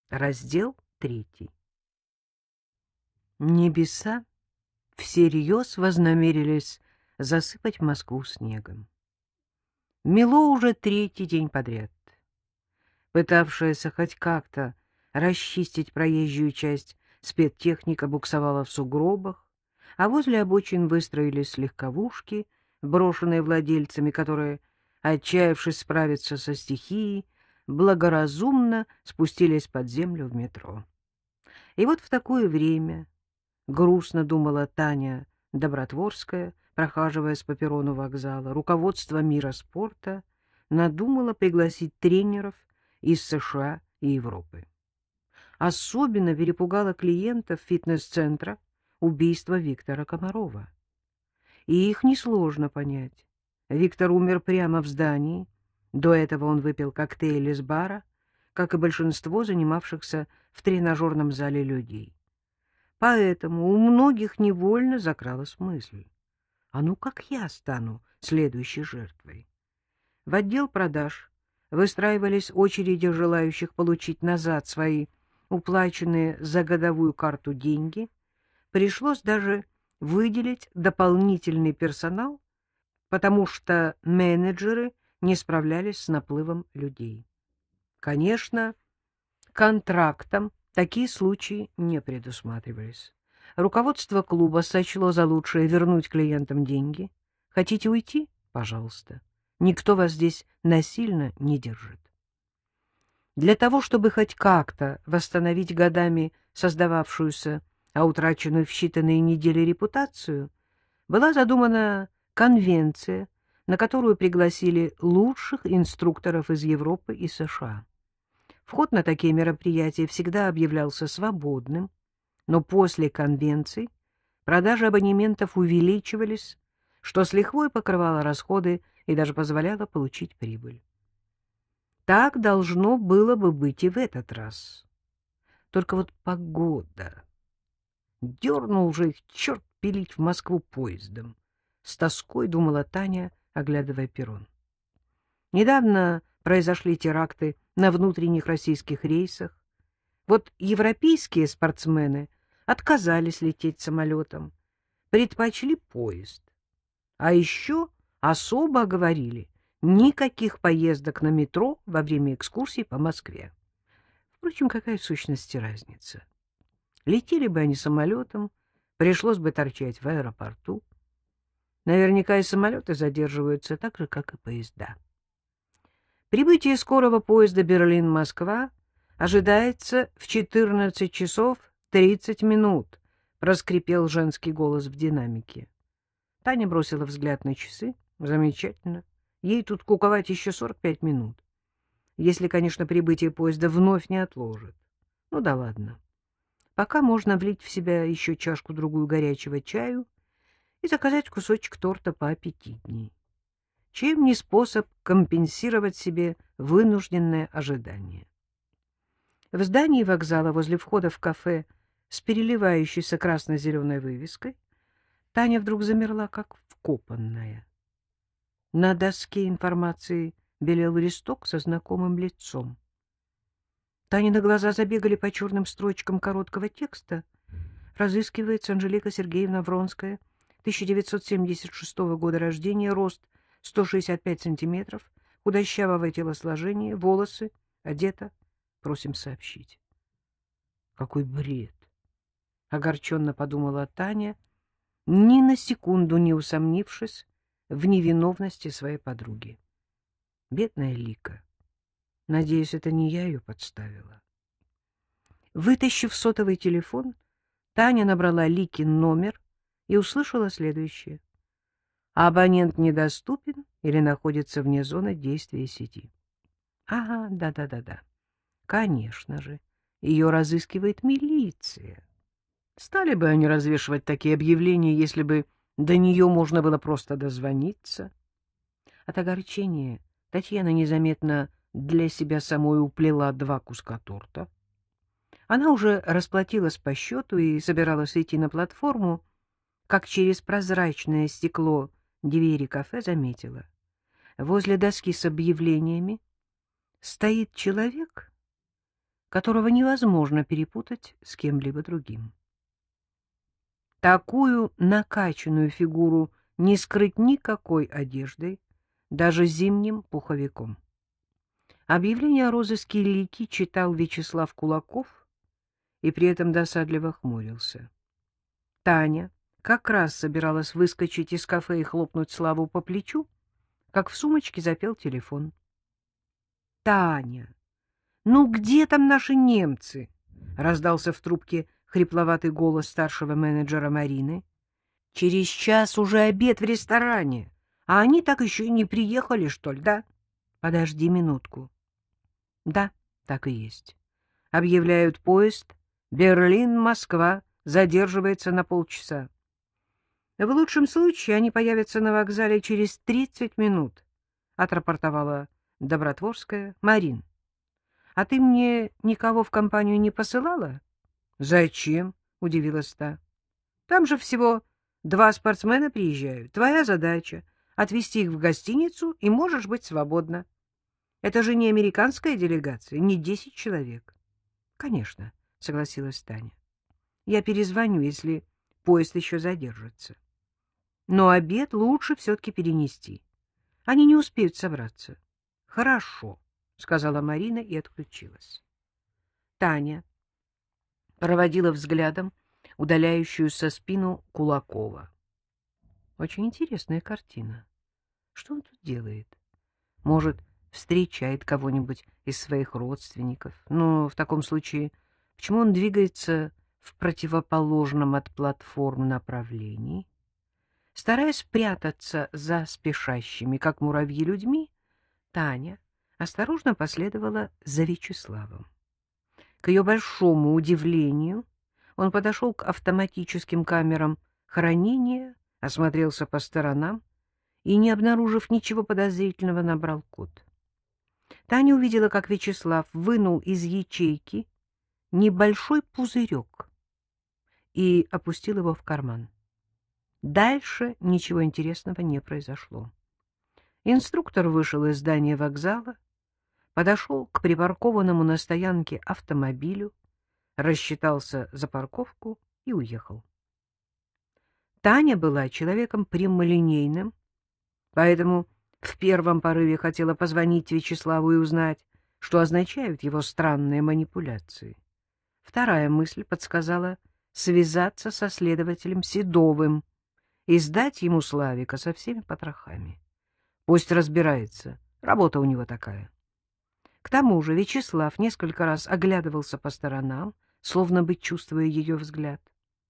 Раздел 3. Небеса всерьез вознамерились засыпать Москву снегом. Мело уже 3-й день подряд. Пытавшаяся хоть как-то расчистить проезжую часть спецтехника буксовала в сугробах, а возле обочин выстроились легковушки, брошенные владельцами, которые, отчаявшись справиться со стихией, благоразумно спустились под землю в метро. И вот в такое время, грустно думала Таня Добротворская, прохаживаясь по перрону вокзала, руководство мира спорта надумало пригласить тренеров из США и Европы. Особенно перепугало клиентов фитнес-центра убийство Виктора Комарова. И их несложно понять. Виктор умер прямо в здании. До этого он выпил коктейль из бара, как и большинство занимавшихся в тренажерном зале людей. Поэтому у многих невольно закралась мысль: а ну как я стану следующей жертвой? В отдел продаж выстраивались очереди желающих получить назад свои уплаченные за годовую карту деньги. Пришлось даже выделить дополнительный персонал, потому что менеджеры не справлялись с наплывом людей. Конечно, контрактом такие случаи не предусматривались. Руководство клуба сочло за лучшее вернуть клиентам деньги. Хотите уйти? Пожалуйста. Никто вас здесь насильно не держит. Для того, чтобы хоть как-то восстановить годами создававшуюся, а утраченную в считанные недели репутацию, была задумана конвенция, на которую пригласили лучших инструкторов из Европы и США. Вход на такие мероприятия всегда объявлялся свободным, но после конвенций продажи абонементов увеличивались, что с лихвой покрывало расходы и даже позволяло получить прибыль. Так должно было бы быть и в этот раз. Только вот погода. Дернул же их черт пилить в Москву поездом. С тоской думала Таня, оглядывая перрон. Недавно произошли теракты на внутренних российских рейсах. Вот европейские спортсмены отказались лететь самолетом, предпочли поезд. А еще особо говорили: никаких поездок на метро во время экскурсий по Москве. Впрочем, какая в сущности разница? Летели бы они самолетом, пришлось бы торчать в аэропорту. Наверняка и самолеты задерживаются так же, как и поезда. Прибытие скорого поезда Берлин-Москва ожидается в 14 часов 30 минут, проскрипел женский голос в динамике. Таня бросила взгляд на часы. Замечательно. Ей тут куковать еще 45 минут. Если, конечно, прибытие поезда вновь не отложит. Ну да ладно. Пока можно влить в себя еще чашку-другую горячего чаю и заказать кусочек торта поаппетитней. Чем не способ компенсировать себе вынужденное ожидание? В здании вокзала возле входа в кафе с переливающейся красно-зеленой вывеской Таня вдруг замерла, как вкопанная. На доске информации белел листок со знакомым лицом. Танины глаза забегали по черным строчкам короткого текста. Разыскивается Анжелика Сергеевна Вронская, 1976 года рождения, рост 165 сантиметров, худощавое телосложение, волосы, одета. Просим сообщить. Какой бред! Огорченно подумала Таня, ни на секунду не усомнившись в невиновности своей подруги. Бедная Лика. Надеюсь, это не я ее подставила. Вытащив сотовый телефон, Таня набрала Ликин номер и услышала следующее: абонент недоступен или находится вне зоны действия сети. Ага, да. Конечно же, ее разыскивает милиция. Стали бы они развешивать такие объявления, если бы до нее можно было просто дозвониться? От огорчения Татьяна незаметно для себя самой уплела 2 куска торта. Она уже расплатилась по счету и собиралась идти на платформу, как через прозрачное стекло двери кафе заметила: возле доски с объявлениями стоит человек, которого невозможно перепутать с кем-либо другим. Такую накачанную фигуру не скрыть никакой одеждой, даже зимним пуховиком. Объявление о розыске Лики читал Вячеслав Кулаков и при этом досадливо хмурился. Таня как раз собиралась выскочить из кафе и хлопнуть Славу по плечу, как в сумочке запел телефон. — Таня, ну где там наши немцы? — раздался в трубке хрипловатый голос старшего менеджера Марины. — Через час уже обед в ресторане, а они так еще и не приехали, что ли, да? — Подожди минутку. — Да, так и есть. Объявляют поезд Берлин-Москва, задерживается на полчаса. В лучшем случае они появятся на вокзале через 30 минут, — отрапортовала Добротворская. — Марин, а ты мне никого в компанию не посылала? — Зачем? — удивилась та. — Там же всего 2 спортсмена приезжают. Твоя задача — отвезти их в гостиницу, и можешь быть свободна. Это же не американская делегация, не 10 человек. — Конечно, — согласилась Таня. — Я перезвоню, если поезд еще задержится. Но обед лучше все-таки перенести. Они не успеют собраться. — Хорошо, — сказала Марина и отключилась. Таня проводила взглядом удаляющуюся спину Кулакова. Очень интересная картина. Что он тут делает? Может, встречает кого-нибудь из своих родственников? Но в таком случае, почему он двигается в противоположном от платформ направлении? Стараясь прятаться за спешащими, как муравьи, людьми, Таня осторожно последовала за Вячеславом. К ее большому удивлению, он подошел к автоматическим камерам хранения, осмотрелся по сторонам и, не обнаружив ничего подозрительного, набрал код. Таня увидела, как Вячеслав вынул из ячейки небольшой пузырек и опустил его в карман. Дальше ничего интересного не произошло. Инструктор вышел из здания вокзала, подошел к припаркованному на стоянке автомобилю, рассчитался за парковку и уехал. Таня была человеком прямолинейным, поэтому в первом порыве хотела позвонить Вячеславу и узнать, что означают его странные манипуляции. Вторая мысль подсказала связаться со следователем Седовым и сдать ему Славика со всеми потрохами. Пусть разбирается, работа у него такая. К тому же Вячеслав несколько раз оглядывался по сторонам, словно бы чувствуя ее взгляд.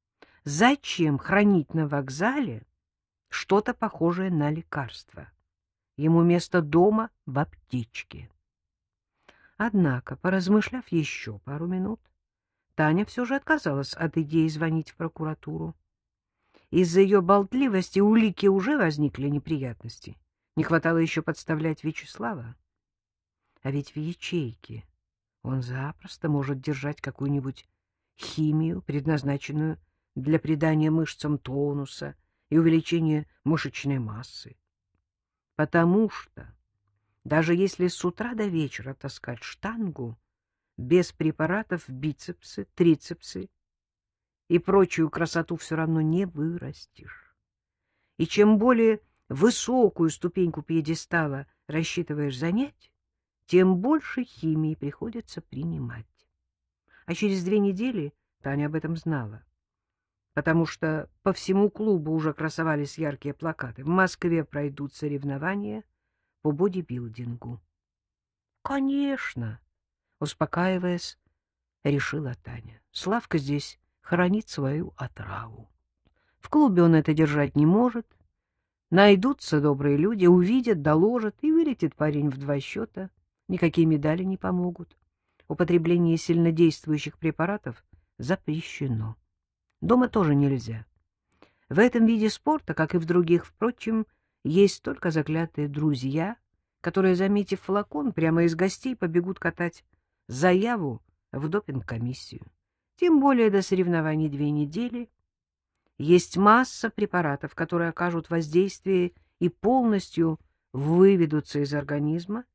Зачем хранить на вокзале что-то похожее на лекарство? Ему место дома в аптечке. Однако, поразмышляв еще пару минут, Таня все же отказалась от идеи звонить в прокуратуру. Из-за ее болтливости у Лики уже возникли неприятности. Не хватало еще подставлять Вячеслава. А ведь в ячейке он запросто может держать какую-нибудь химию, предназначенную для придания мышцам тонуса и увеличения мышечной массы. Потому что даже если с утра до вечера таскать штангу, без препаратов бицепсы, трицепсы и прочую красоту все равно не вырастешь. И чем более высокую ступеньку пьедестала рассчитываешь занять, тем больше химии приходится принимать. А через 2 недели Таня об этом знала, потому что по всему клубу уже красовались яркие плакаты. В Москве пройдут соревнования по бодибилдингу. «Конечно!» — успокаиваясь, решила Таня. Славка здесь хранит свою отраву. В клубе он это держать не может. Найдутся добрые люди, увидят, доложат, и вылетит парень в 2 счета. Никакие медали не помогут. Употребление сильнодействующих препаратов запрещено. Дома тоже нельзя. В этом виде спорта, как и в других, впрочем, есть только заклятые друзья, которые, заметив флакон, прямо из гостей побегут катать заяву в допинг-комиссию. Тем более до соревнований 2 недели. Есть масса препаратов, которые окажут воздействие и полностью выведутся из организма,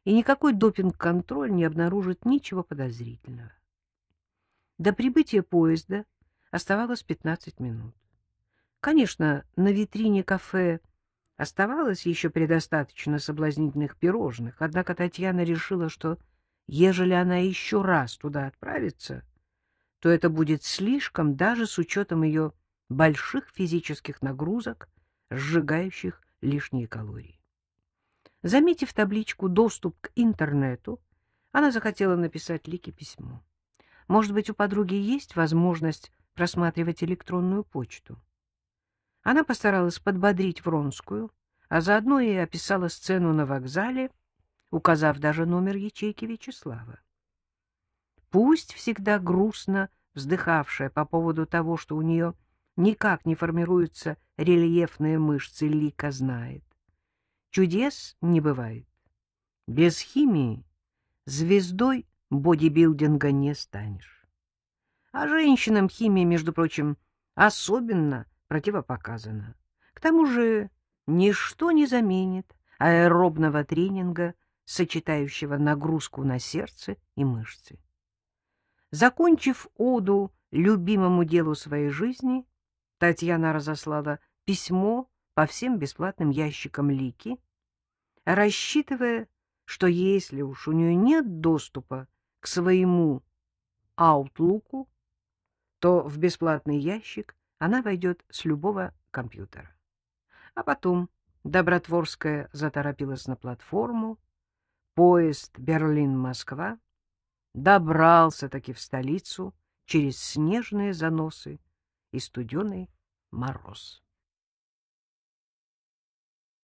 и никакой допинг-контроль не обнаружит ничего подозрительного. До прибытия поезда оставалось 15 минут. Конечно, на витрине кафе оставалось еще предостаточно соблазнительных пирожных, однако Татьяна решила, что ежели она еще раз туда отправится, то это будет слишком даже с учетом ее больших физических нагрузок, сжигающих лишние калории. Заметив табличку «Доступ к интернету», она захотела написать Лике письмо. Может быть, у подруги есть возможность просматривать электронную почту. Она постаралась подбодрить Вронскую, а заодно и описала сцену на вокзале, указав даже номер ячейки Вячеслава. Пусть всегда грустно вздыхавшая по поводу того, что у нее никак не формируются рельефные мышцы, Лика знает. Чудес не бывает. Без химии звездой бодибилдинга не станешь. А женщинам химия, между прочим, особенно противопоказана. К тому же ничто не заменит аэробного тренинга, сочетающего нагрузку на сердце и мышцы. Закончив оду любимому делу своей жизни, Татьяна разослала письмо по всем бесплатным ящикам Лики, рассчитывая, что если уж у нее нет доступа к своему Аутлуку, то в бесплатный ящик она войдет с любого компьютера. А потом Добротворская заторопилась на платформу. Поезд Берлин-Москва добрался-таки в столицу через снежные заносы и студеный мороз.